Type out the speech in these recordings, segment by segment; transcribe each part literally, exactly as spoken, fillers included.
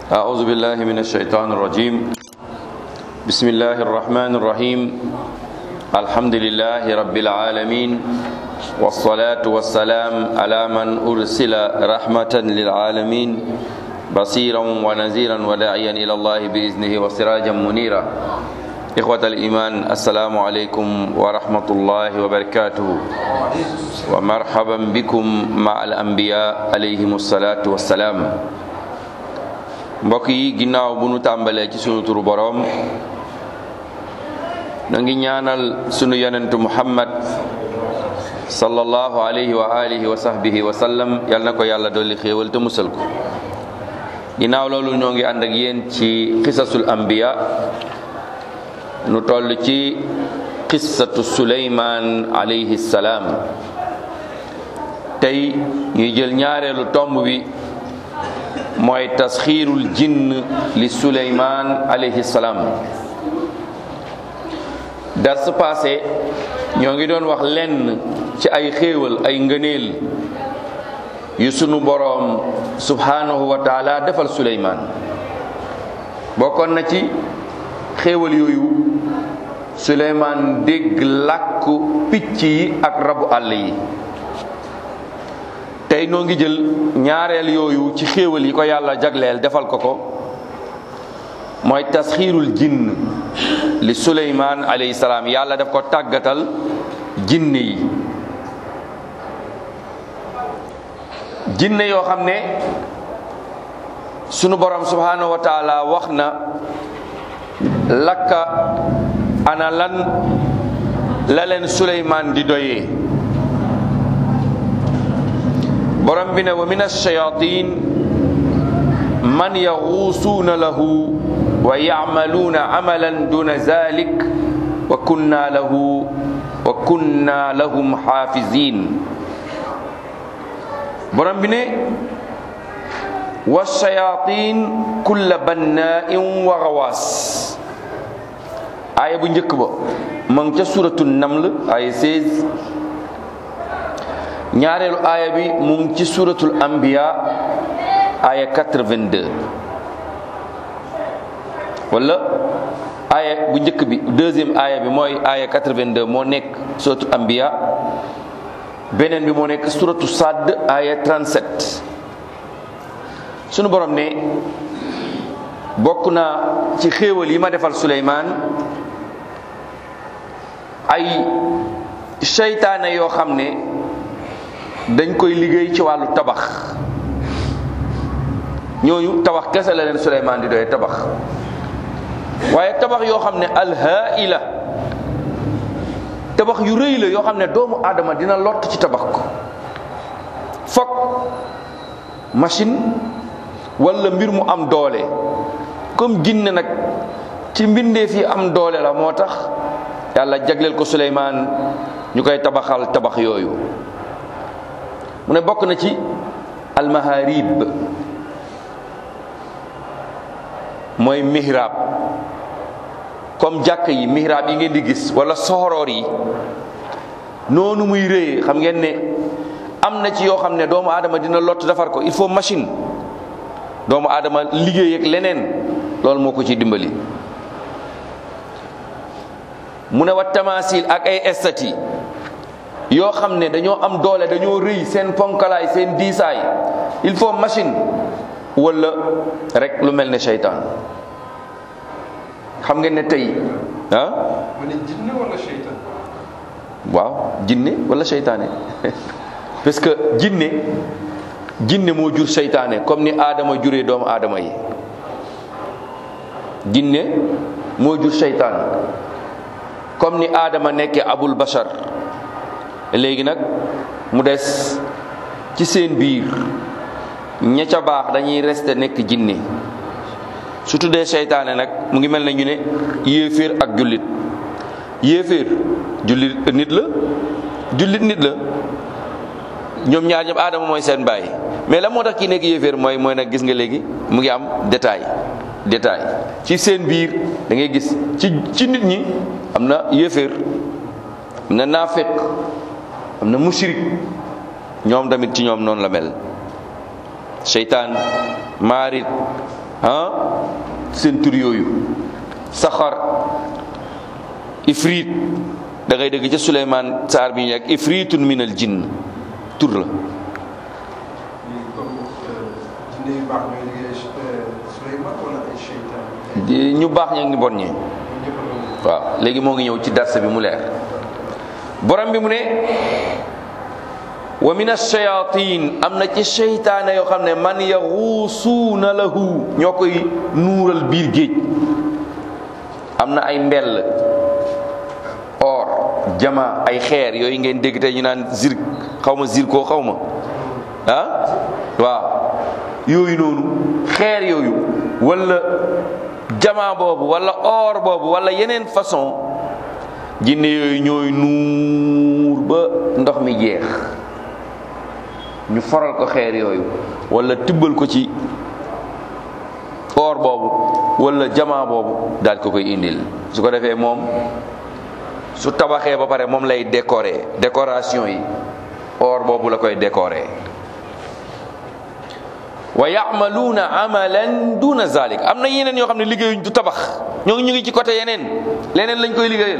أعوذ بالله من الشيطان الرجيم بسم الله الرحمن الرحيم الحمد لله رب العالمين والصلاة والسلام على من أرسل رحمة للعالمين بصيرا ونذيرا وداعيا إلى الله بإذنه وسراجا منيرا إخوة الإيمان السلام عليكم ورحمة الله وبركاته ومرحبا بكم مع الأنبياء عليهم الصلاة والسلام mbokk yi ginnaaw bu nu tàmbalee ci sunu turu boroom na ngi ñaanal sunu yonentu Muhammad sallallahu alayhi wa alihi wa sahbihi wa sallam yal na ko yàlla dolli xéewal te musal ko ginnaaw loolu ñoo ngi ànd ak yéen ci qisasul anbiya nu toll ci qissatu Suleymaan alayhi salaam tey ñuy jël ñaareelu tomb bi mooy tasxiirul jinn li Suleymaan alayhi salaam dars passé ñoo ngi doon wax lenn ci ay xéewal ay ngëneel yu sunu boroom subhanahu wa taala defal Suleymaan bokkoon na ci xéewal yooyu Suleymaan dégg làkku picc yi ak rabu àll yi tey noo ngi jël ñaareel yooyu ci xéewal yi ko yàlla jagleel defal ko ko mooy tasxiirul jinn li Suleymaan alayhi salaam yàlla daf ko tàggatal jinne yi jinne yoo xam ne sunu borom subhanahu wa taala wax na lakka ana lan la leen Suleymaan di doyee borom bi ne wa min ash-shayatin man yaxuusuuna lahu wa yacmaluuna amalan duna zalik wa kunna lahu wa kunna lahum xaafizin borom bi ne wa shayatin kulla bannain wa gawaas aaya bu njëkk ba ma ngi ca suratu naml aaya seize ñaareelu aaya bi mu ngi ci suratul anbiya aaya quatre-vingt-deux wala aaya bu njëkk bi deuxième aaya bi mooy aaya quatre-vingt-deux moo nekk suratul anbiya beneen bi moo nekk suratu Sadd aaya trente-sept sunu borom ne bokk na ci xéewal yi ma defal Suleymaan ay seytaane yoo xam ne dañ koy liggéey ci wàllu tabax ñooñu tabax kese la leen Suleymaan di doy tabax waaye tabax yoo xam ne alhaila tabax yu rëy la yoo xam ne doomu aadama dina lott ci tabax ko fokk machine wala mbir mu am doole comme jinne nag ci mbindeef yi am doole la moo tax yàlla jagleel ko Suleymaan ñu koy tabaxal tabax yooyu mu ne bokk na ci almaharib mooy mihrab comme jàkk yi mihrab yi ngeen di gis wala soxoroor yi noonu muy rëyee xam ngeen ne am na ci yoo xam ne doomu aadama dina lott defar ko il faut machine doomu aadama liggéey ak leneen loolu moo ko ci dimbali mu ne wa tamasil ak ay estati yoo xam ne dañoo am doole dañoo rëy seen ponkalaay seen diisaay il faut machine wala rek lu mel ne seytaan xam ngeen ne tey ah. ma ne jinne wala seytaan. waaw jinne wala seytaane parce que jinne jinne moo jur seytaane comme ni aadama juree doomu aadama yi jinne moo jur seytaan comme ni aadama nekkee abul bashar léegi nag mu des ci seen biir ña ca baax dañuy rester nekk jinne su tuddee seytaane nag mu ngi mel ne ñu ne yéeféer ak jullit yéeféer jullit nit la jullit nit la ñoom ñaar ñëpp aadama mooy seen baay mais la moo tax kii nekk yéeféer mooy mooy nag gis nga léegi mu ngi am détail détail ci seen biir da ngay gis ci ci nit ñi am na yéeféer am na naafeq am na mushrik ñoom tamit ci ñoom noonu la mel seytaan maarit ah seen tur yooyu saxar ifrit da ngay dégg ca Suleymaan saar bi ñu nekk ifritun min al jinn tur la. jinne yu baax ñooy liggéey Suleymaan wala ay seytaan? ñu baax ña ngi bon ñi waaw léegi moo ngi ñëw ci darse bi mu leer. borom bi mu ne wa min ash-shayatin am na ci seytaane yoo xam ne man yaxuusuuna lahu ñoo koy nuural biir géej. am na ay mbell or jama ay xeer yooyu ngeen dégg te ñu naan zir xaw ma zirko xaw ma ah waaw yooyu noonu xeer yooyu wala jama boobu wala or boobu wala yeneen façon jinne yooyu ñooy nuur ba ndox mi jeex ñu faral ko xeer yooyu wala tibbal ko ci or boobu wala jama boobu daal ko koy indil su ko defee moom su tabaxee ba pare moom lay décorer décoration yi or boobu la koy décorer wa ya'maluuna amalan duna zalik am na yeneen yoo xam ne liggéeyuñ du tabax ñoo ñu ngi ci côté yeneen leneen lañ koy liggéeyal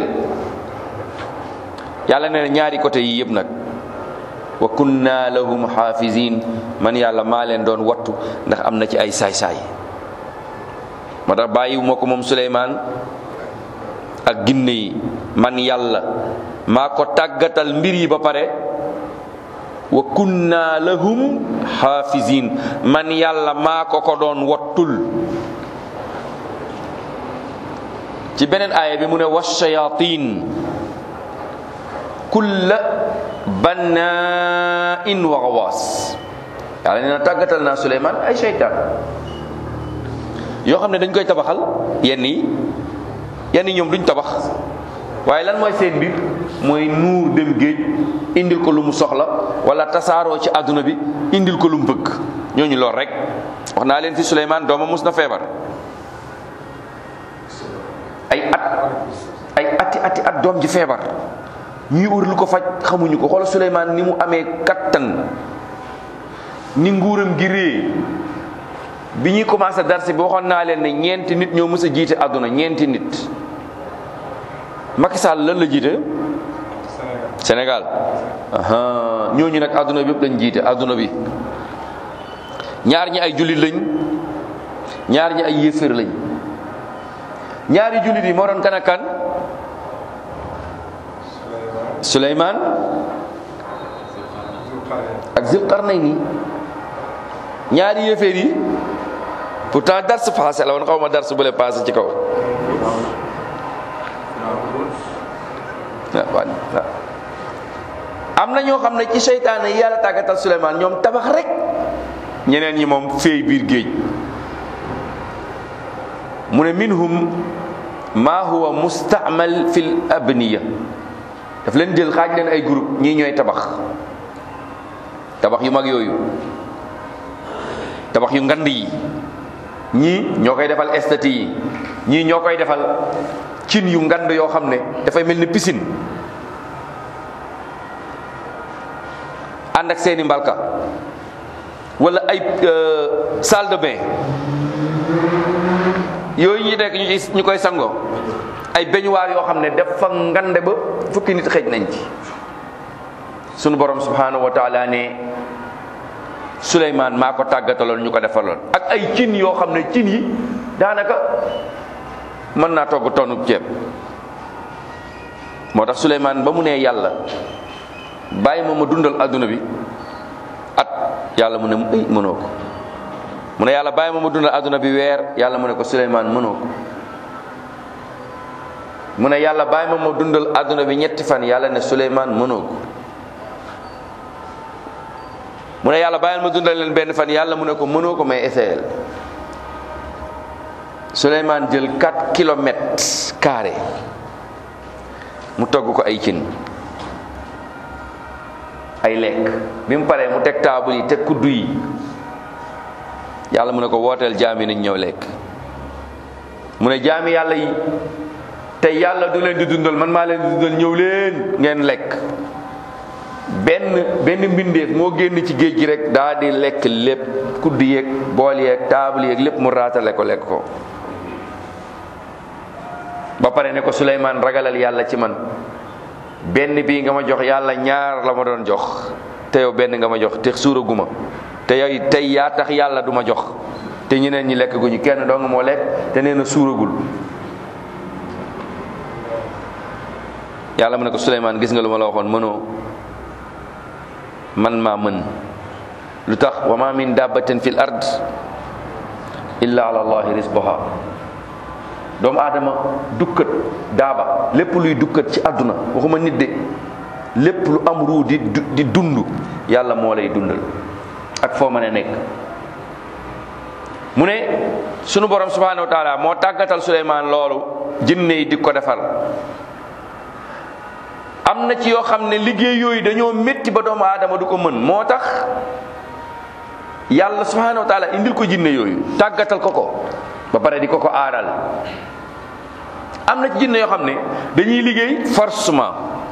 yàlla nee na ñaari côté yi yëpp nag wa kunna lahum xaafizin man yàlla maa leen doon wattu ndax am na ci ay saay-saay moo tax bàyyiwu ma ko moom Suleymaan ak ginne yi man yàlla maa ko tàggatal mbir yi ba pare wa kunna lahum xaafizin man yàlla maa ko ko doon wattul ci beneen aaya bi mu ne washayatin kulla bannaa'in wa gawaas yàlla nee na tàggatal naa Suleymaan ay seytaan yoo xam ne dañ koy tabaxal yenn yi yenn yi ñoom duñ tabax waaye lan mooy seen mbir mooy nuur dem géej indil ko lu mu soxla wala tasaaroo ci àdduna bi indil ko lu mu bëgg ñooñu lool rek wax naa leen fi Suleymaan doomam mus na feebar ay at ay ati ati at doom ji feebar ñuy wër lu ko faj xamuñu ko xoolal Suleymaan ni mu amee kattan ni nguuram gi rée bi ñuy commencé darsi bi waxoon naa leen ne ñeenti nit ñoo mës a jiite àdduna ñeenti nit Macky Sall lan la jiite Sénégal aha ñooñu nag àdduna bi yëpp lañ jiite àdduna bi ñaar ñi ay jullit lañ ñaar ñi ay yéeféer lañ ñaari jullit yi moo doon kan ak kan Suleymaan ak Zulqarnayni ñaari yéeféer yi pourtant dars passé la woon xaw ma dars bu le passé ci kaw am na ñoo xam ne ci seytaane yi yàlla tàggatal Suleymaan ñoom tabax rek ñeneen ñi moom féey biir géej mu ne minhum ma huwa musta'mal fil abniya daf leen jël xaaj leen ay groupe ñii ñooy tabax tabax yu mag yooyu tabax yu ngand yi ñii ñoo koy defal estati yi ñii ñoo koy defal cin yu ngand yoo xam ne dafay mel ni piscine ànd ak seeni mbalka wala ay salle de bain yooyu ñu nekk ñu ci ñu koy sangoo ay beñuwaar yoo xam ne dafa ngande ba fukki nit xëj nañ ci sunu borom subhanahu wa taala ne Suleymaan maa ko tàggataloon ñu ko defaloon ak ay cin yoo xam ne cin yi daanaka mën naa togg tonub ceeb moo tax Suleymaan ba mu nee yàlla bàyyi ma ma dundal adduna bi at yàlla mu ne ay mënoo ko mu ne yàlla bàyyi ma ma dundal adduna bi weer yàlla mu ne ko Suleymaan mënoo ko mu ne yàlla bàyyi ma ma dundal adduna bi ñetti fan yàlla ne Suleymaan mënoo ko mu ne yàlla bàyyil ma dundal leen benn fan yàlla mu ne ko mënoo ko may essayel Suleymaan jël quatre kilomètres carrés mu togg ko ay cin ay lekk bi mu paree mu teg taabul yi teg kuddu yi yàlla mu ne ko wooteel jaam yi nañ ñëw lekk mu ne jaami yàlla yi te yàlla du leen di dundal man maa leen di dundal ñëw leen ngeen lekk benn benn mbindeef moo génn ci géej gi rek daa di lekk lépp kudd yeeg bool yeeg taabal yeeg lépp mu raatale ko lekk ko ba pare ne ko Suleymaan ragalal yàlla ci man benn bii nga ma jox yàlla ñaar la ma doon jox te yow benn nga ma jox te suuraguma te yow tey yaa tax yàlla du ma jox te ñeneen ñi lekk guñu kenn doo nga moo lekk te nee na suuragul yàlla mu ne ko Suleymaan gis nga lu ma la waxoon mënoo man maa mën lu tax wa ma min dabbatin fil ard illa ala allahi rizquha doomu aadama dukkat daaba lépp luy dukkat ci àdduna waxuma nit de lépp lu am ruu di di dund yàlla moo lay dundal ak foo mën a nekk mu ne sunu borom subhanahu wa taala moo tàggatal Suleymaan loolu jinne yi di ko defal am na ci yoo xam ne liggéey yooyu dañoo métti ba doomu aadama du ko mën moo tax yàlla subhanahu wa taala indil ko jinne yooyu tàggatal ko ko ba pare di ko ko aaral am na ci jinne yoo xam ne dañuy liggéey forcément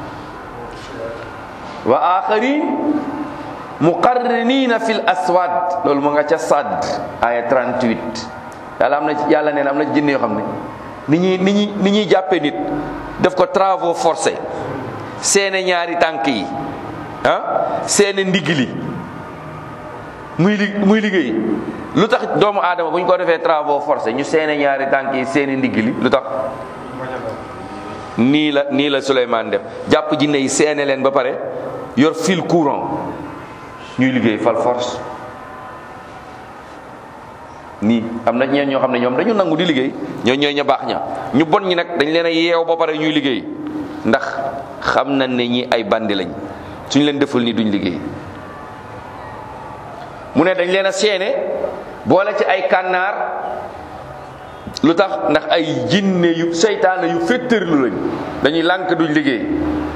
wa axarin muqarrinina fil aswad loolu mu nga ca Sadd aya trente-huit yàlla am na ci yàlla nee na am na ci jinne yoo xam ne ni ñuy ni ñuy ni ñuy jàppee nit def ko travaux forcés seene ñaari tànk yi ah seene ndigg li muy li muy liggéey lu tax doomu aadama bu ñu ko defee travaux forcés ñu seene ñaari tànk yi seene ndigg li lu tax nii la nii la Suleymaan def jàpp jinne yi seene leen ba pare yor fil courant ñuy liggéey fal force nii am na ñeen ñoo xam ne ñoom dañu nangu di liggéey ñoo ñooy ña baax ña ñu bon ñi nag dañ leen a yeew ba pare ñuy liggéey ndax xam na ne ñi ay bandi lañ suñ leen deful ni duñ liggéey mu ne dañ leen a seene boole ci ay kànnaar lu tax ndax ay jinne yu seytaane yu féttërlu lañ dañuy lànk duñ liggéey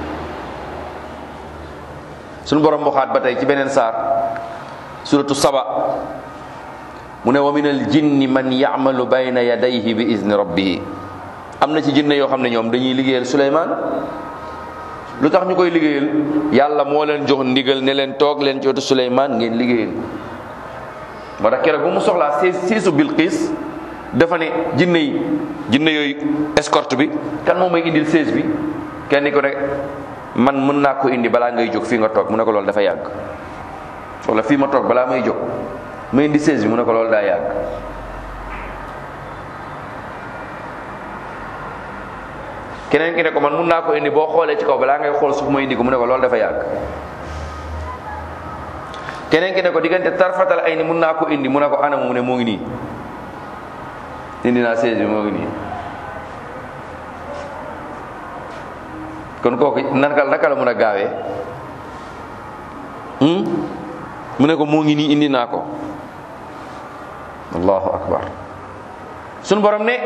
suñu borom waxaat ba tey ci beneen saar suratu saba mu ne wa min al jinni man ya'malu bayna yadayhi bi izni rabbihi am na ci jinne yoo xam ne ñoom dañuy liggéeyal Suleymaan lu tax ñu koy liggéeyal yàlla moo leen jox ndigal ne leen toog leen ci wetu Suleymaan ngeen liggéeyal moo tax keroog bu mu soxlaa siis siisu Bilqiis dafa ne jinne yi jinne yooyu escorte bi kan moo may indil sées bi kenn ko ne man mën naa ko indi balaa ngay jóg fii nga toog mu ne ko loolu dafa yàgg wala fii ma toog balaa may jóg ma indi sées bi mu ne ko loolu daa yàgg keneen ki ne ko man mën naa ko indi boo xoolee ci kaw balaa ngay xool suuf ma indi ko mu ne ko loolu dafa yàgg keneen ki ne ko diggante tarfatal ay ni mën naa ko indi mu ne ko anam mu ne moo ngi nii indi naa sées bi moo ngi nii kon kooku naka naka la mën a gaawee mu ne ko moo ngi nii indi naa ko allahu akbar sunu borom ne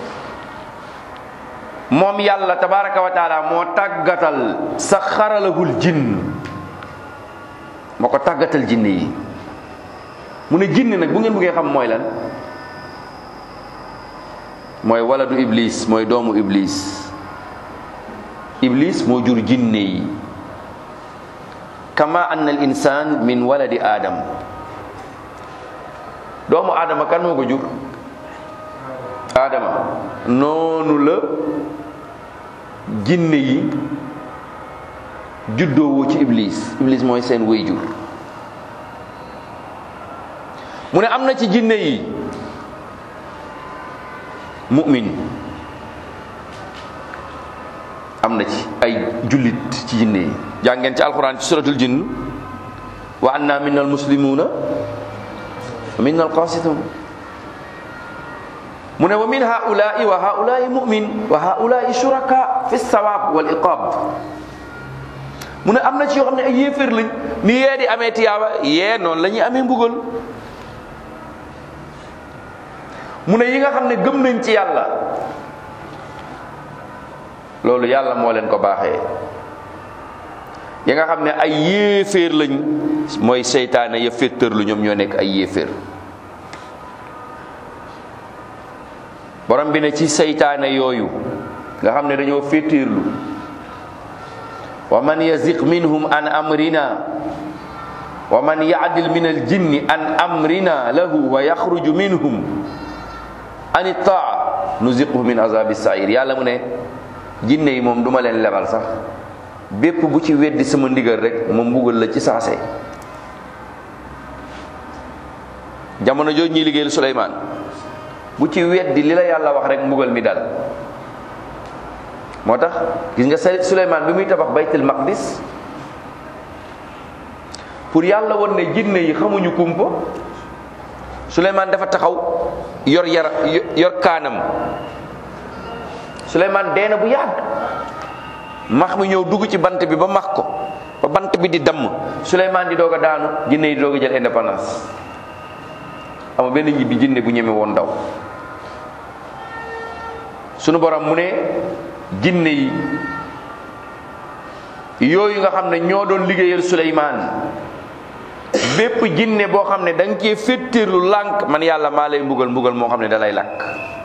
moom yàlla tabaraka wa taala moo tàggatal sa xaralahul jinn moo ko tàggatal jinne yi mu ne jinne nag bu ngeen bëggee xam mooy lan mooy waladu iblis mooy doomu iblis iblis moo jur jinne yi kama anna al insan min waladi adam doomu adama kan moo ko jur adama noonu la jinne yi juddoowoo ci iblis iblis mooy seen wayjur mu ne am na ci jinne yi mu'min am na ci ay jullit ci jinne yi jàngeen ci alquran ci suratul jinn wa anna minna al muslimuna wa minna al qasitun mu ne wa min haula'i wa haula'i mu'min wa haula'i shuraka fi sawab wal iqab mu ne am na ci yoo xam ne ay yéeféer lañ ni yee di amee tiyaaba yee noonu la ñuy amee mbugal mu ne yi nga xam ne gëm nañ ci yàlla loolu yàlla moo leen ko baaxee yi nga xam ne ay yéeféer lañ mooy seytaane ya féttërlu ñoom ñoo nekk ay yéeféer borom bi ne ci seytaane yooyu nga xam ne dañoo féttéerlu wa man yaziq minhum an amrina wa man yaadil min al jinni an amrina lahu wa yaxruju minhum an taa nuziquhu min azabi sair. yàlla mu ne jinne yi moom duma leen lebal sax, bépp bu ci weddi sama ndigal rek ma mbugal la ci saase. jamono jooju ñuy liggéeyal Suleymaan bu ci weddi li la yàlla wax rek mbugal mi dal. moo tax gis nga Suleymaan bi muy tabax baytul maqdis pour yàlla woon ne jinne yi xamuñu kumpa, Suleymaan dafa taxaw yor yara yor kaanam. Suleymaan dee na bu yàgg, max mi ñëw dugg ci bant bi ba max ko ba bant bi di damm, Suleymaan di doog a daanu, jinne yi di doog a jël indépendance. ama benn ñibbi jinne bu ñeme woon daw. sunu borom mu ne jinne yi yooyu nga xam ne ñoo doon liggéeyal Suleymaan, bépp jinne boo xam ne da nga cee féttéerlu lànk, man yàlla maa lay mbugal mbugal moo xam ne da lay làkk.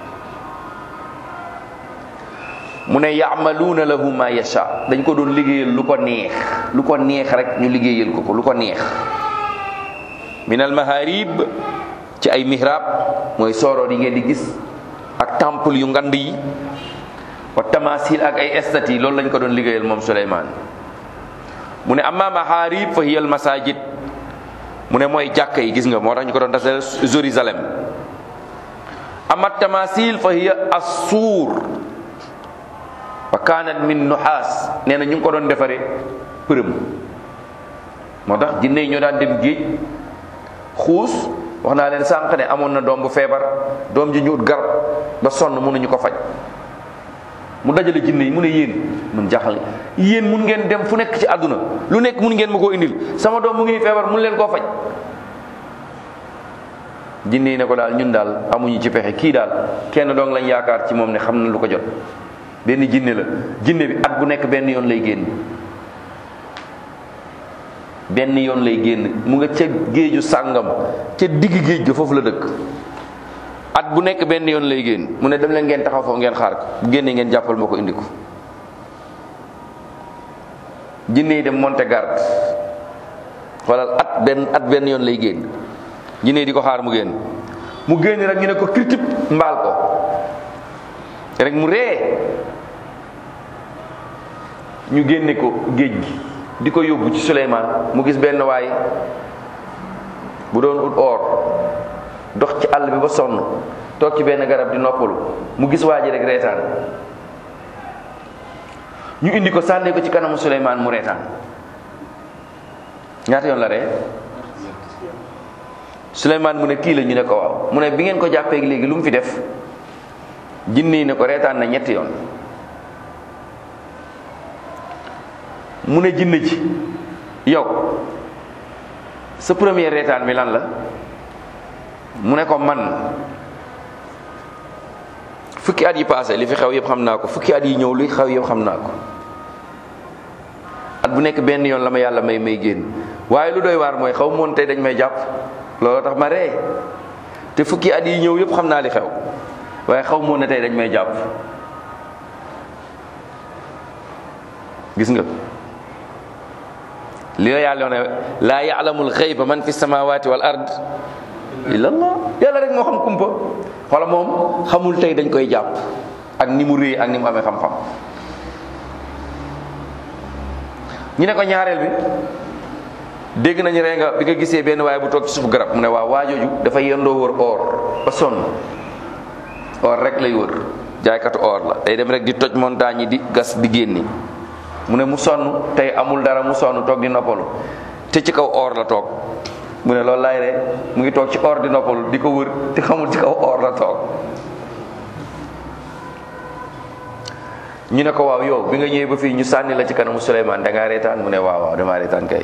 mu ne yaamaluuna lahu ma yasha, dañ ko doon liggéeyal lu ko neex, lu ko neex rek ñu liggéeyal ko ko lu ko neex. min al maharib, ci ay mihrab mooy sooroor yi ngeen di gis ak temple yu ngand yi, wa tamasil ak ay estati, loolu lañ ko doon liggéeyal moom Suleymaan. mu ne amma maharib fa hiya al masajid, mu ne mooy jàkka yi, gis nga moo tax ñu ko doon tasal Jérusalem. amma tamasil fa hiya as-suur wa kanat min nuhaas, nee na ñu ngi ko doon defaree përëm. moo tax jinne yi ñoo daan dem géej xuus. wax naa leen sànq ne amoon na doom bu feebar, doom ji ñu ut garab ba sonn mënuñu ko faj, mu dajale jinne yi mu ne yéen mun jaaxal yéen mun ngeen dem fu nekk ci àdduna, lu nekk mun ngeen ma koo indil, sama doom mu ngi feebar mun leen koo faj. jinne yi ne ko daal ñun daal amuñu ci pexe, kii daal kenn doong lañ yaakaar ci moom ne xam na lu ko jot. benn jinne la, jinne bi at bu nekk benn yoon lay génn, benn yoon lay génn, mu nga ca géeju sàngam ca digg géej ga, foofu la dëkk. at bu nekk benn yoon lay génn. mu ne dem leen ngeen taxaw foofu ngeen xaar ko, bu génnee ngeen jàppal ma ko indi ko. jinne yi dem monter garde, xoolal at benn at benn yoon lay génn, jinne yi di ko xaar mu génn. mu génn rek ñu ne ko kirtib mbaal ko rek mu ree, ñu génne ko géej gi di ko yóbbu ci Suleymaan. mu gis benn waay bu doon ut or, dox ci àll bi ba sonn, toog ci benn garab di noppalu, mu gis waa ji rek reetaan. ñu indi ko sànni ko ci kanamu Suleymaan, mu reetaan. ñaata yoon la ree? Suleymaan mu ne kii la, ñu ne ko waaw. mu ne bi ngeen ko jàppee léegi lu mu fi def? jinne yi ne ko reetaan na ñetti yoon. mu ne jinne ji yow sa premier reetaan bi lan la? mu ne ko man fukki at yi passé li fi xew yëpp xam naa ko, fukki at yi ñëw li xew yëpp xam naa ko. at bu nekk benn yoon la ma yàlla may may génn, waaye lu doy waar mooy xaw moon tey dañ may jàpp, loolu tax ma ree. te fukki at yi ñëw yëpp xam naa li xew, waaye xaw moon ne tey dañ may jàpp. gis nga li la yàlla wax ne laa ya'lamul ghayba man fi samawati wal ard illa Allah, yàlla rek moo xam kumpa. xoola moom xamul tey dañ koy jàpp, ak ni mu réy ak ni mu amee xam-xam. ñu ne ko ñaareel bi, dégg nañu ree nga bi nga gisee benn waaye bu toog ci suuf garab. mu ne waaw, waajooju dafa yendoo wër or ba sonn, or rek lay wër, jaaykatu or la, day dem rek di toj montagne yi di gas di génni. mu ne mu sonn tey amul dara, mu sonn toog di noppalu, te ci kaw or la toog. mu ne loolu laay ree, mu ngi toog ci or di noppalu di ko wër te xamul ci kaw or la toog. ñu ne ko waaw, yow bi nga ñëwee ba fii ñu sànni la ci kanamu Suleymaan da ngaa reetaan? mu ne waaw waaw damaa reetaan kay.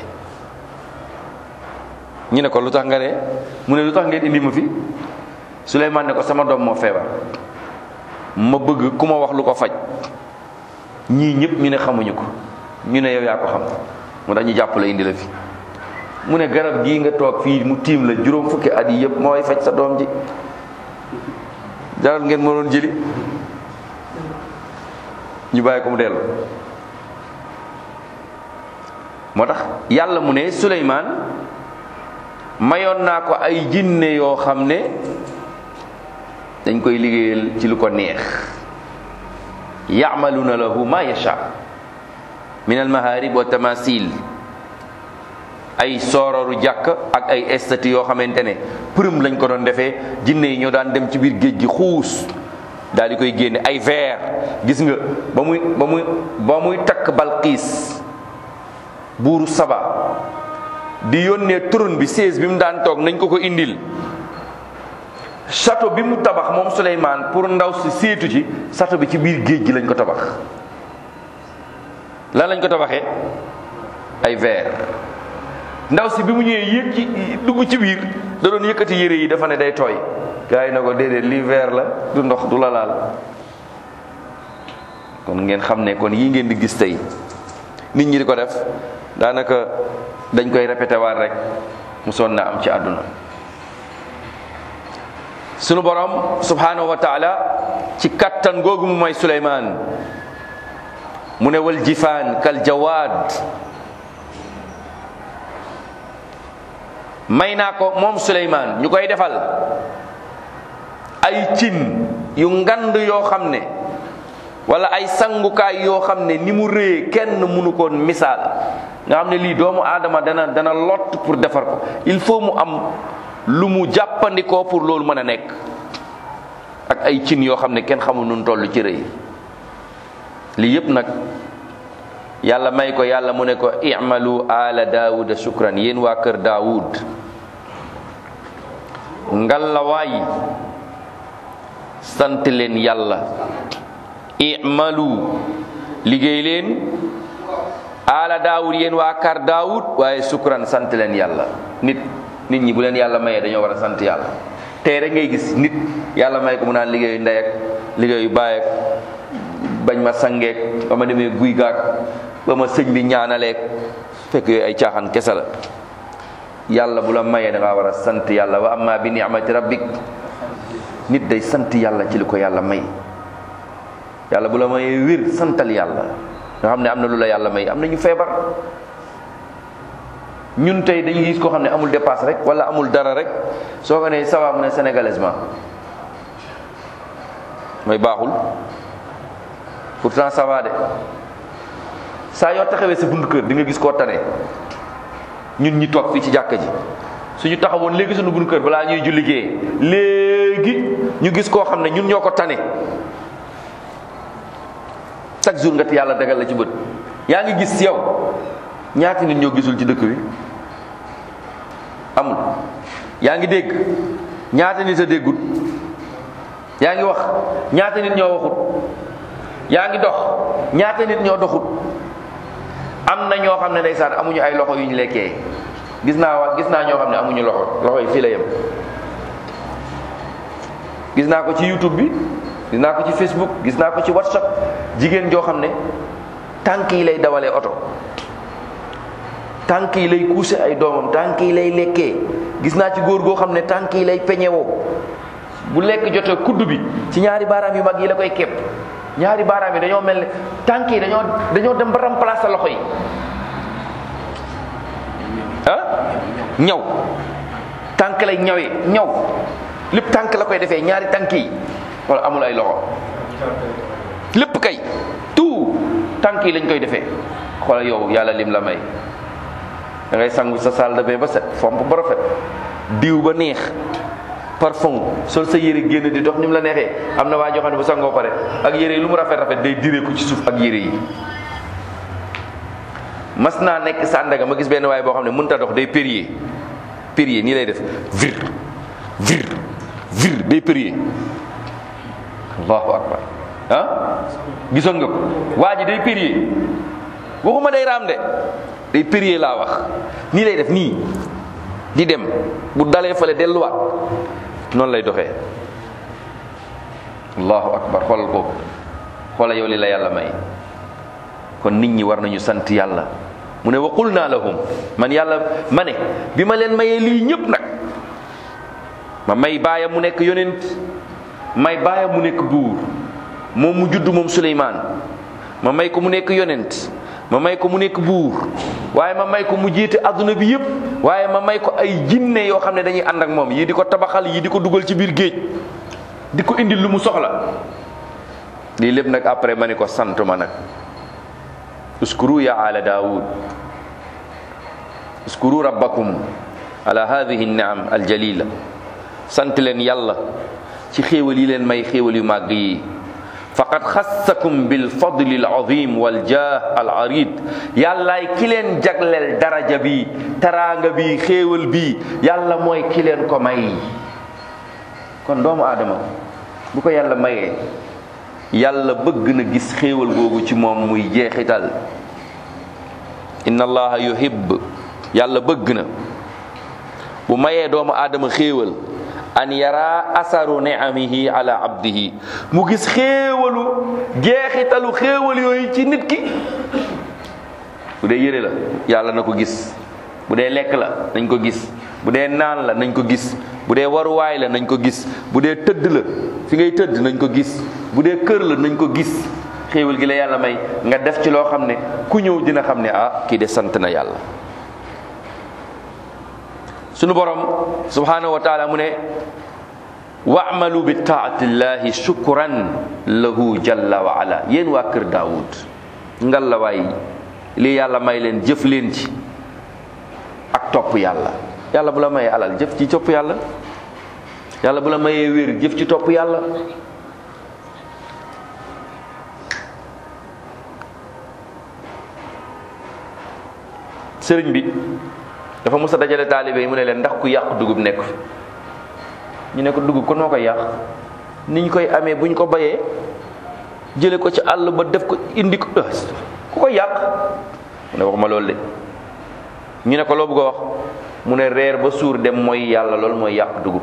ñu ne ko lu tax nga ree? mu ne lu tax ngeen indi ma fi? Suleymaan ne ko sama doom moo feebar, ma bëgg ku ma wax lu ko faj. ñii ñëpp ñu ne xamuñu ko, ñu ne yow yaa ko xam, mu tax ñu jàpp la indi la fi. mu ne garab gii nga toog fii mu tiim la juróom fukki at yi yëpp mooy faj sa doom ji, jaral ngeen ma doon jëli. ñu bàyyi ko mu dellu. moo tax yàlla mu ne Suleymaan mayoon naa ko ay jinne yoo xam ne dañ koy liggéeyal ci lu ko neex ya'maluna lahu ma yasha min al maharib wa tamasil ay soororu jàkk ak ay estati yoo xamante ne përëm lañ ko doon defee jinne yi ñoo daan dem ci biir géej gi xuus daal di koy génne ay verre gis nga ba muy ba muy ba muy takk Balqiis buuru Saba di yónnee trône bi siège bi mu daan toog nañ ko ko indil château bi mu tabax moom Suleymaan pour ndaw si seetu ci château bi ci biir géej gi lañ ko tabax lan lañ ko tabaxee ay verre ndaw si bi mu ñëwee yéeg ci dugg ci biir da doon yëkkati yére yi dafa ne day tooy gars yi na ko déedéet lii verre la du ndox du la laal kon ngeen xam ne kon yii ngeen di gis tey nit ñi di ko def daanaka dañ koy répété waat rek mu sonn na am ci àdduna sunu borom subhanahu wa taala ci kattan googu mu may Suleymaan mu ne wal jifaan kal jawaad may naa ko moom Suleymaan ñu koy defal ay cin yu ngand yoo xam ne wala ay sangukaay yoo xam ne ni mu rëyee kenn mënu koon misaal nga xam ne lii doomu aadama dana dana lott pour defar ko il faut mu am lu mu jàppandikoo pour loolu mën a nekk ak ay cin yoo xam ne kenn xamul nun toll ci rëy lii yépp nag yàlla may ko yàlla mu ne ko i'malu ala daawuda shukran yéen waa kër daawud ngallawaay sant leen yàlla i'malu liggéey leen ala daawud yéen waa kër daawud waaye shukran sant leen yàlla nit nit ñi bu leen yàlla mayee dañoo war a sant yàlla tey rek ngay gis nit yàlla may ko mu naan liggéeyu ndey ak liggéeyu baay ak bañ ma sangeek ba ma demee guy gaak ba ma sëñ bi ñaanaleek fekk yooyu ay caaxaan kese la yàlla bu la mayee da ngaa war a sant yàlla wa amma bi ni'mati rabbik nit day sant yàlla ci li ko yàlla may yàlla bu la mayee wér santal yàlla nga xam ne am na lu la yàlla may am na ñu feebar ñun tey dañuy gis koo xam ne amul dépasse rek wala amul dara rek soo ko nee ça va mu ne sénégalaisement mooy baaxul pourtant ça va de saa yoo taxawee sa buntu kër di nga gis koo tane ñun ñi toog fii ci jàkka ji suñu taxawoon léegi suñu buntu kër balaa ñuy julli gee léegi ñu gis koo xam ne ñun ñoo ko tane chaque jour nga ti yàlla dagal la ci bët yaa ngi gis yow ñaati nit ñoo gisul ci dëkk bi amul yaa ngi dégg ñaata nit a déggut yaa ngi wax ñaata nit ñoo waxut yaa ngi dox ñaata nit ñoo doxut am na ñoo xam ne ndeysaan amuñu ay loxo yu ñu lekkee gis naa wa gis naa ñoo xam ne amuñu loxo loxo yi fii la yem gis naa ko ci YouTube bi gis naa ko ci Facebook gis naa ko ci WhatsApp jigéen joo xam ne tànk yi lay dawalee oto tànk yi lay kuuse ay doomam tànk yi lay lekkee gis naa ci góor goo xam ne tànk yi lay peñewoo bu lekk jotee kudd bi ci ñaari baaraam yu mag yi la koy képp ñaari baaraam yi dañoo mel ne tànk yi dañoo dañoo dem ba remplacer loxo yi ah ñaw tànk lay ñawee ñaw lépp tànk la koy defee ñaari tànk yi wala amul ay loxo lépp kay tout tànk yi lañ koy defee xoolal yow yàlla lim la may da ngay sangu sa salle de bain ba set fomp ba rafet diw ba neex parfum sol sa yére génn di dox ni mu la neexee am na waa joo xam ne bu sangoo pare ak yére yi lu mu rafet rafet day diree ko ci suuf ak yére yi mas naa nekk Sandaga ma gis benn waay boo xam ne mënut a dox day périer périer nii lay def vir vir vir day périer allahu akbar ah gisoon nga ko waa ji day périer waxuma day raam de day périer laa wax nii lay def nii di dem bu dalee fale delluwaat noonu lay doxee allahu akbar xoolal kooku xoolal yow li la yàlla may kon nit ñi war nañu sant yàlla mu ne wa qulna lahum man yàlla ma ne bi ma leen mayee lii ñëpp nag ma may baayam mu nekk yonent may baayam mu nekk buur moom mu judd moom Suleymaan ma may ko mu nekk yonent ma may ko mu nekk buur waaye ma may ko mu jiite adduna bi yëpp, waaye ma may ko ay jinne yoo xam ne dañuy ànd ak moom, yii di ko tabaxal, yii di ko dugal ci biir géej, di ko indil lu mu soxla. lii lépp nag après ma ni ko sant ma nag. uskuru ya ala daawud uskuru rabbakum ala hadihi niam aljalila. sant leen yàlla ci xéewal yi leen may xéewal yu màgg yi. faqad xassakum bil fadli al azim wal jah al arid. yàllaay ki leen jagleel daraja bi, taraanga bi, xéewal bi, yàlla mooy ki leen ko may. kon doomu aadama bu ko yàlla mayee, yàlla bëgg na gis xéewal googu ci moom muy jeexital. inna allaha yuhibb, yàlla bëgg na bu mayee doomu aadama xéewal, an yara asaru ni'amihi ala abdihi, mu gis xéewalu jeexitalu xéewal yooyu ci nit ki. bu dee yére la yàlla na ko gis, bu dee lekk la nañ ko gis, bu dee naan la nañ ko gis, bu dee waruwaay la nañ ko gis, bu dee tëdd la fi ngay tëdd nañ ko gis, bu dee kër la nañ ko gis. xéewal gi la yàlla may nga def ci loo xam ne ku ñëw dina xam ne ah kii de sant na yàlla. sunu borom subhanahu wa taala mu ne wa'malu bi taatillahi shukran lahu jalla wa ala. yéen waa kër Daawud ngal la waay lii yàlla may leen jëf leen ci ak topp yàlla. yàlla bu la mayee alal jëf ci topp yàlla, yàlla bu la mayee wér jëf ci topp yàlla. sëriñ bi dafa mës a dajale taalibe yi mu ne leen ndax ku yàq dugub nekk fi. ñu ne ko dugub kon moo koy yàq, niñ koy amee buñ ko bayee jële ko ci àll ba def ko indi ko ku koy yàq. mu ne waxuma loolu de. ñu ne ko loo bëgg a wax, mu ne reer ba suur dem mooy yàlla, loolu mooy yàq dugub.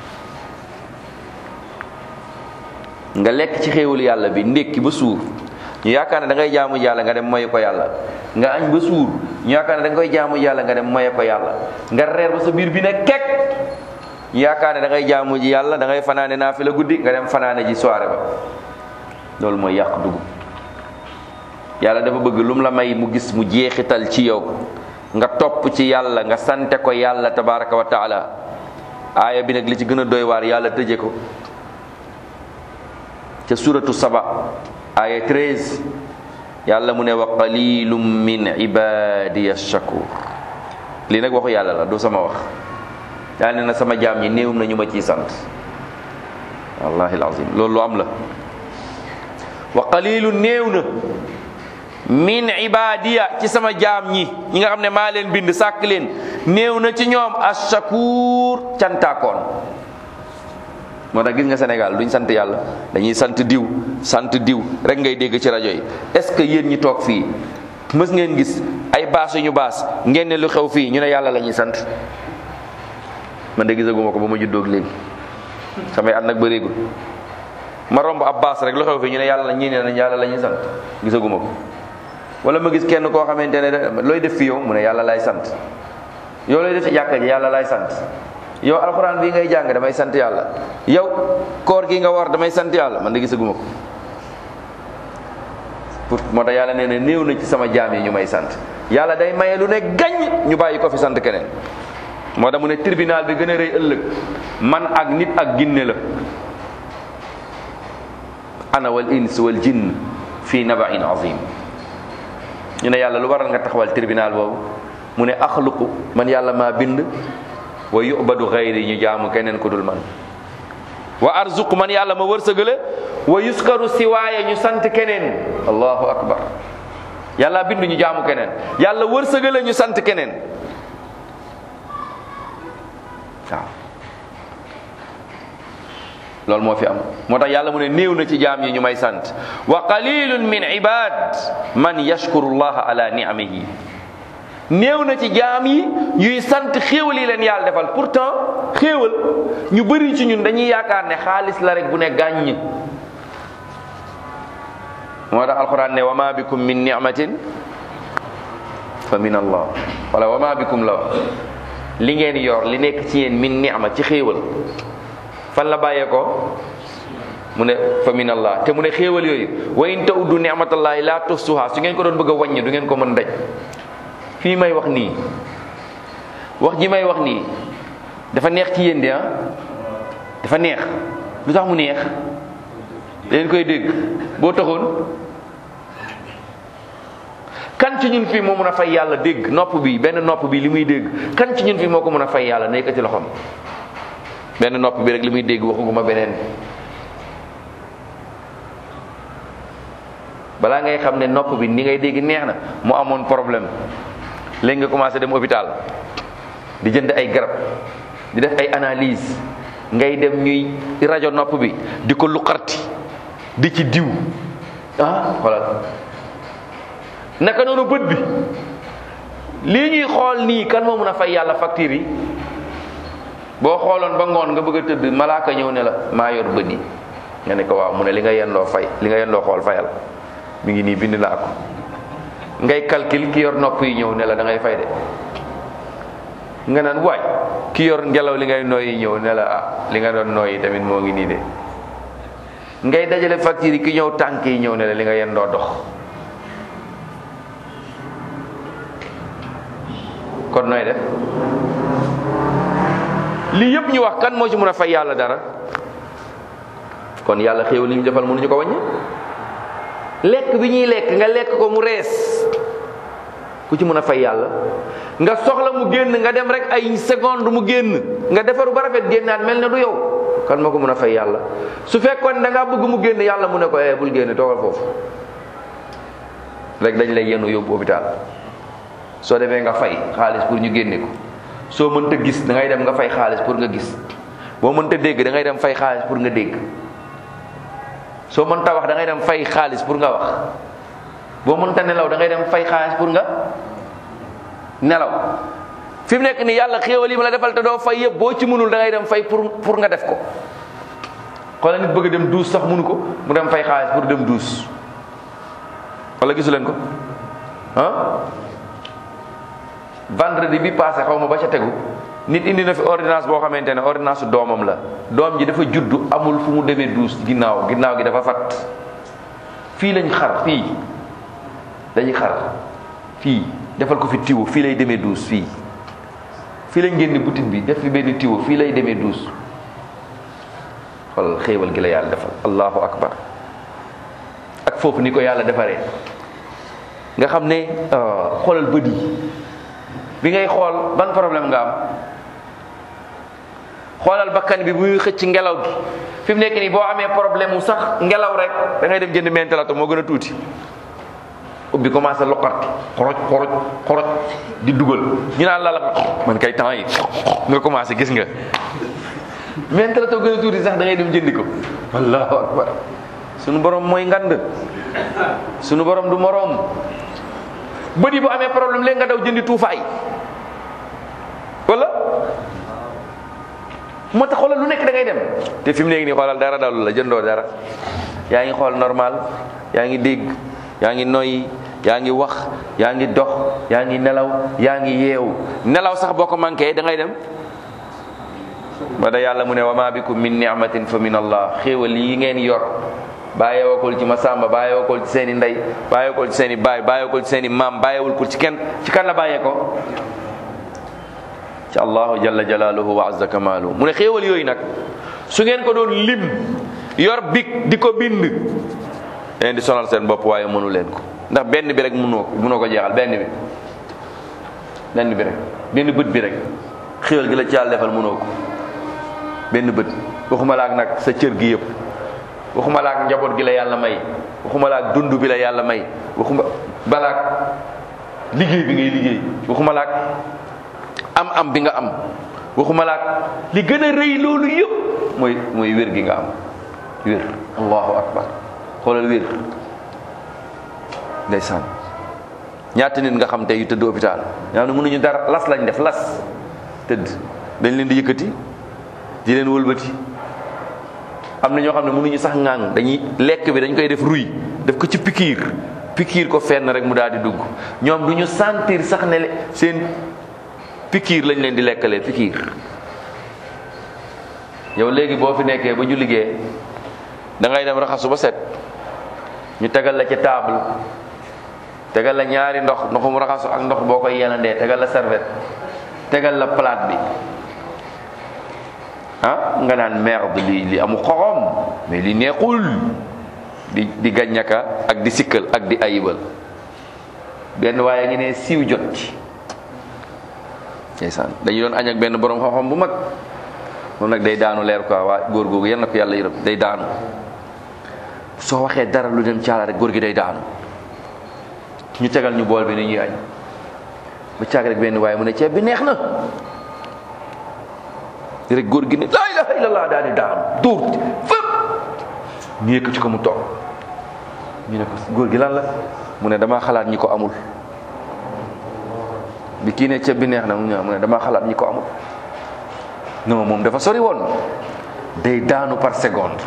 nga lekk ci xéewal yàlla bi ndékki ba suur, ñu yaakaar ne da ngay jaamu yàlla nga dem moye ko yàlla. nga añ ba suur, ñu yaakaar ne da nga koy jaamu yàlla nga dem moye ko yàlla. nga reer ba sa biir bi ne kekk, ñu yaakaar ne da ngay jaamu ji yàlla, da ngay fanaane naafila guddi nga dem fanaane ji soirée ba. loolu mooy yàq dugub. yàlla dafa bëgg lu mu la may mu gis mu jeexital ci yow, nga topp ci yàlla, nga sante ko yàlla tabaraka wa taala. aaya bi nag li ci gën a doy waar yàlla tëje ko ca suratu saba aaya treize. yàlla mu ne wa qalilum min ibadiya shakur. lii nag waxu yàlla la, du sama wax. yaa ne na sama jaam ñi néew na ñu ma ciy sant. wallahi alazim loolu lu am la. wa qalilu néew na min ibadiya ci sama jaam ñi ñi nga xam ne maa leen bind sàkk leen, néew na ci ñoom ashakur cantaakoon. moo tax gis nga Sénégal duñ sant yàlla, dañuy sant diw sant diw rek ngay dégg ci rajo yi. est-ce que yéen ñi toog fii mës ngeen gis ay baas yu ñu baas ngeen ne lu xew fii ñu ne yàlla la ñuy sant? man de gisaguma ko ba ma juddoog léegi, samay at nag bëreegul. ma romb ab baas rek lu xew fii ñu ne yàlla la ñii ne yàlla la ñuy sant, gisaguma ko. wala ma gis kenn koo xamante ne looy def fi yow mu ne yàlla lay sant. yow looy def ci jàkka ji yàlla lay sant. yow alxuraan bii ngay jàng damay sant yàlla. yow koor gi nga war damay sant yàlla. man de gisaguma ko. pour moo tax yàlla nee na néew na ci sama jaam yi ñu may sant. yàlla day maye lu ne gaññ ñu bàyyi ko fi sant keneen. moo tax mu ne tribunal bi gën a rëy ëllëg man ak nit ak ginne la. ana wal ins wal jinn fii nabain azim. ñu ne yàlla lu waral nga taxawal tribunal boobu, mu ne axluqu man yàlla maa bind, wa yubadu xayri ñu jaamu keneen ku dul man, wa arzuq man yàlla ma wërsëgale, wa yuskaru siwaaya ñu sant keneen. allahu akbar. yàlla bind ñu jaamu keneen, yàlla wërsëgale ñu sant keneen. waaw loolu moo fi am. moo tax yàlla mu ne néew na ci jaam yi ñu may sant. wa qalilun min ibad man yashkuru llaha ala ni'amihi. néew na ci jaam yi yuy sant xéewal yi leen yàlla defal. pourtant xéewal ñu bëri ci ñun dañuy yaakaar ne xaalis la rek bu ne gàññ. moo tax alquran ne wa ma bikum min ni'matin fa min allah. wala wa ma bikum la wax li ngeen yor li nekk ci yéen min ni'ma ci xéewal fan la bàyyee ko mu ne fa min allah. te mu ne xéewal yooyu wa in ta'uddu ni'matallahi la tuhsuha. su ngeen ko doon bëgg a wàññi du ngeen ko mën daj. fii may wax nii wax ji may wax nii dafa neex ci yéen de ah dafa neex. lu tax mu neex leen koy dégg boo taxoon kan ci ñun fii moo mën a fay yàlla dégg nopp bi benn nopp bi li muy dégg kan ci ñun fii moo ko mën a fay yàlla nekk ci loxoom benn nopp bi rek li muy dégg waxuguma beneen balaa ngay xam ne nopp bi ni ngay dégg neex na mu amoon problème léegi nga commencé dem hôpital di jënd ay garab di def ay analyse ngay dem ñuy rajo nopp bi di ko luqarti di ci diw ah xoolal naka noonu bët bi lii ñuy xool nii kan moo mën a fay yàlla facture yi boo xooloon ba ngoon nga bëgg a tëdd malaaka ñëw ne la maa yor bët yi nga ne ko waaw mu ne li nga yendoo fay li nga yendoo xool fayal mi ngi nii bind naa ko ngay calcul ki yor nopp yi ñëw ne la da ngay fay de nga naan waay ki yor ngelaw li ngay nooyi ñëw ne la ah li nga doon nooyi tamit moo ngi nii de ngay dajale facture yi ki ñëw tànk yi ñëw ne la li nga yendoo dox kon nooy def lii yëpp ñu wax kan moo ci mën a fay yàlla dara kon yàlla xéew li ñu defal mënuñu ko wàññi lekk bi ñuy lekk nga lekk ko mu rees ku ci mën a fay yàlla nga soxla mu génn nga dem rek ay seconde mu génn nga defaru ba rafet génnaat mel ne du yow kan moo ko mën a fay yàlla su fekkoon da ngaa bëgg mu génn yàlla mu ne ko eh bul génn toogal foofu rek dañ lay yenu yóbbu hôpital soo demee nga fay xaalis pour ñu génne ko soo mënta gis da ngay dem nga fay xaalis pour nga gis boo mënta dégg da ngay dem fay xaalis pour nga dégg soo mënta wax da ngay dem fay xaalis pour nga wax boo mënta nelaw da ngay dem fay xaalis pour nga nelaw fi mu nekk nii yàlla xéewal yi ma la defal te doo fay yëpp boo ci mënul da ngay dem fay pour pour nga def ko xoolal nit bëgg a dem douze sax mënu ko mu dem fay xaalis pour dem douze wala gisu leen ko ah vendredi bi passé xaw ma ba ca tegu nit indi na fi ordonnance boo xamante ne ordonnance doomam la doom ji dafa juddu amul fu mu demee douze ginnaaw ginnaaw gi dafa fat fii lañ xar fii dañuy xar fii defal ko fi tiwo fii lay demee douze fii fii lañ génne boutique bi def fi benn tiwo fii lay demee douze xoolal xéewal gi la yàlla defal allahu akbar ak foofu ni ko yàlla defaree nga xam ne xoolal bët yi bi ngay xool ban problème nga am xoolal bakkan bi bu muy xëcc ngelaw gi fi mu nekk nii boo amee problème mu sax ngelaw rek da ngay dem jënd mentalato moo gën a tuuti ubbi commencé loqarti xoroj xoroj xoroj di dugal ñu naan la la man kay temps yi nga commencé gis nga mentalato gën a tuuti sax da ngay dem jëndi ko allahu akbar sunu borom mooy ngand sunu borom du moroom bët yi bu amee problème léegi nga daw jëndi tuufaay wala moo tax xoolal lu nekk da ngay dem te fi mu nekk nii xoolal dara dalu la jëndoo dara yaa ngi xool normal yaa ngi dégg yaa ngi noyyi yaa ngi wax yaa ngi dox yaa ngi nelaw yaa ngi yeewu nelaw sax boo ko manqué da ngay dem ba da yàlla mu ne wa ma bikum min ni'matin fa min allah xéewal yi ngeen yor bàyyeewoo ko ci ma sàmba bàyyeewoo ko ci seen i ndey bàyyeewoo ko ci seen i baay bàyyeewoo ko ci seen i maam bàyyeewul ko ci kenn ci kan la bàyyee ko ci allahu jalla jalaaluhu wa azza kamaaluhu mu ne xéewal yooyu nag su ngeen ko doon lim yor big di ko bind leen di sonal seen bopp waaye mënu leen ko ndax benn bi rek mënoo ko mënoo ko jeexal benn bi benn bi rek benn bët bi rek xéewal gi la ci yàlla defal mënoo ko benn bët waxuma la ak nag sa cër gi yëpp waxuma la ak njaboot gi la yàlla may waxuma la ak dund bi la yàlla may waxuma balaak liggéey bi ngay liggéey waxuma la ak am am bi nga am waxuma la ak li gën a rëy loolu yëpp mooy mooy wér gi nga am wér allahu akbar xoolal wér ndeysaan ñaata nit nga xam tey yu tëdd hôpital ñaa ne mënuñu dara las lañ def las tëdd dañ leen di yëkkati di leen wëlbati am na ñoo xam ne mënuñu sax ŋàng dañuy lekk bi dañ koy def ruy def ko ci pikiir pikiir ko fenn rek mu daal di dugg ñoom du ñu sentir sax ne seen pikiir lañ leen di lekkalee pikiir yow léegi boo fi nekkee ba ñu liggéey da ngay dem raxasu ba set ñu tegal la ci table tegal la ñaari ndox ndoxum raxasu ak ndox boo koy yenandee tegal la serviette tegal la plate bi ah nga naan merde li li amu xoxom mais li neexul di di gàññaka ak di sikkal ak di ayibal benn waaye ngi ne siiw jot ci ndeysaan dañu doon añ ak benn borom xam-xam bu mag moom nag day daanu leer quoi waa góor googu yal na ko yàlla yërëm day daanu soo waxee dara lu dem caala rek góor gi day daanu ñu tegal ñu bool bi ni ñuy añ ba caag rek benn waaye mu ne ceeb bi neex na rek góor gi ne laa ilaha illallah daal di daanu dóor fépp ñu yëkkati ko mu toog ñu ne ko góor gi lan la mu ne damaa xalaat ñi ko amul bi kii ne ceeb bi neex na mu ne damaa xalaat ñi ko amul non moom dafa sori woon day daanu par seconde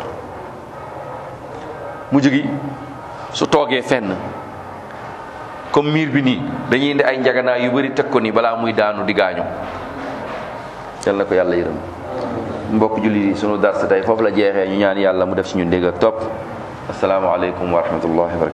mujj gi su toogee fenn comme miir bi nii dañuy indi ay njaganaay yu bari teg ko nii balaa muy daanu di gaañu yal na ko yàlla yërëm mbokk julli yi sunu dars tey foofu la jeexee ñu ñaan yàlla mu def ci ñu dégg ak topp asalaamaaleykum wa rahmatullahi wa barakatuh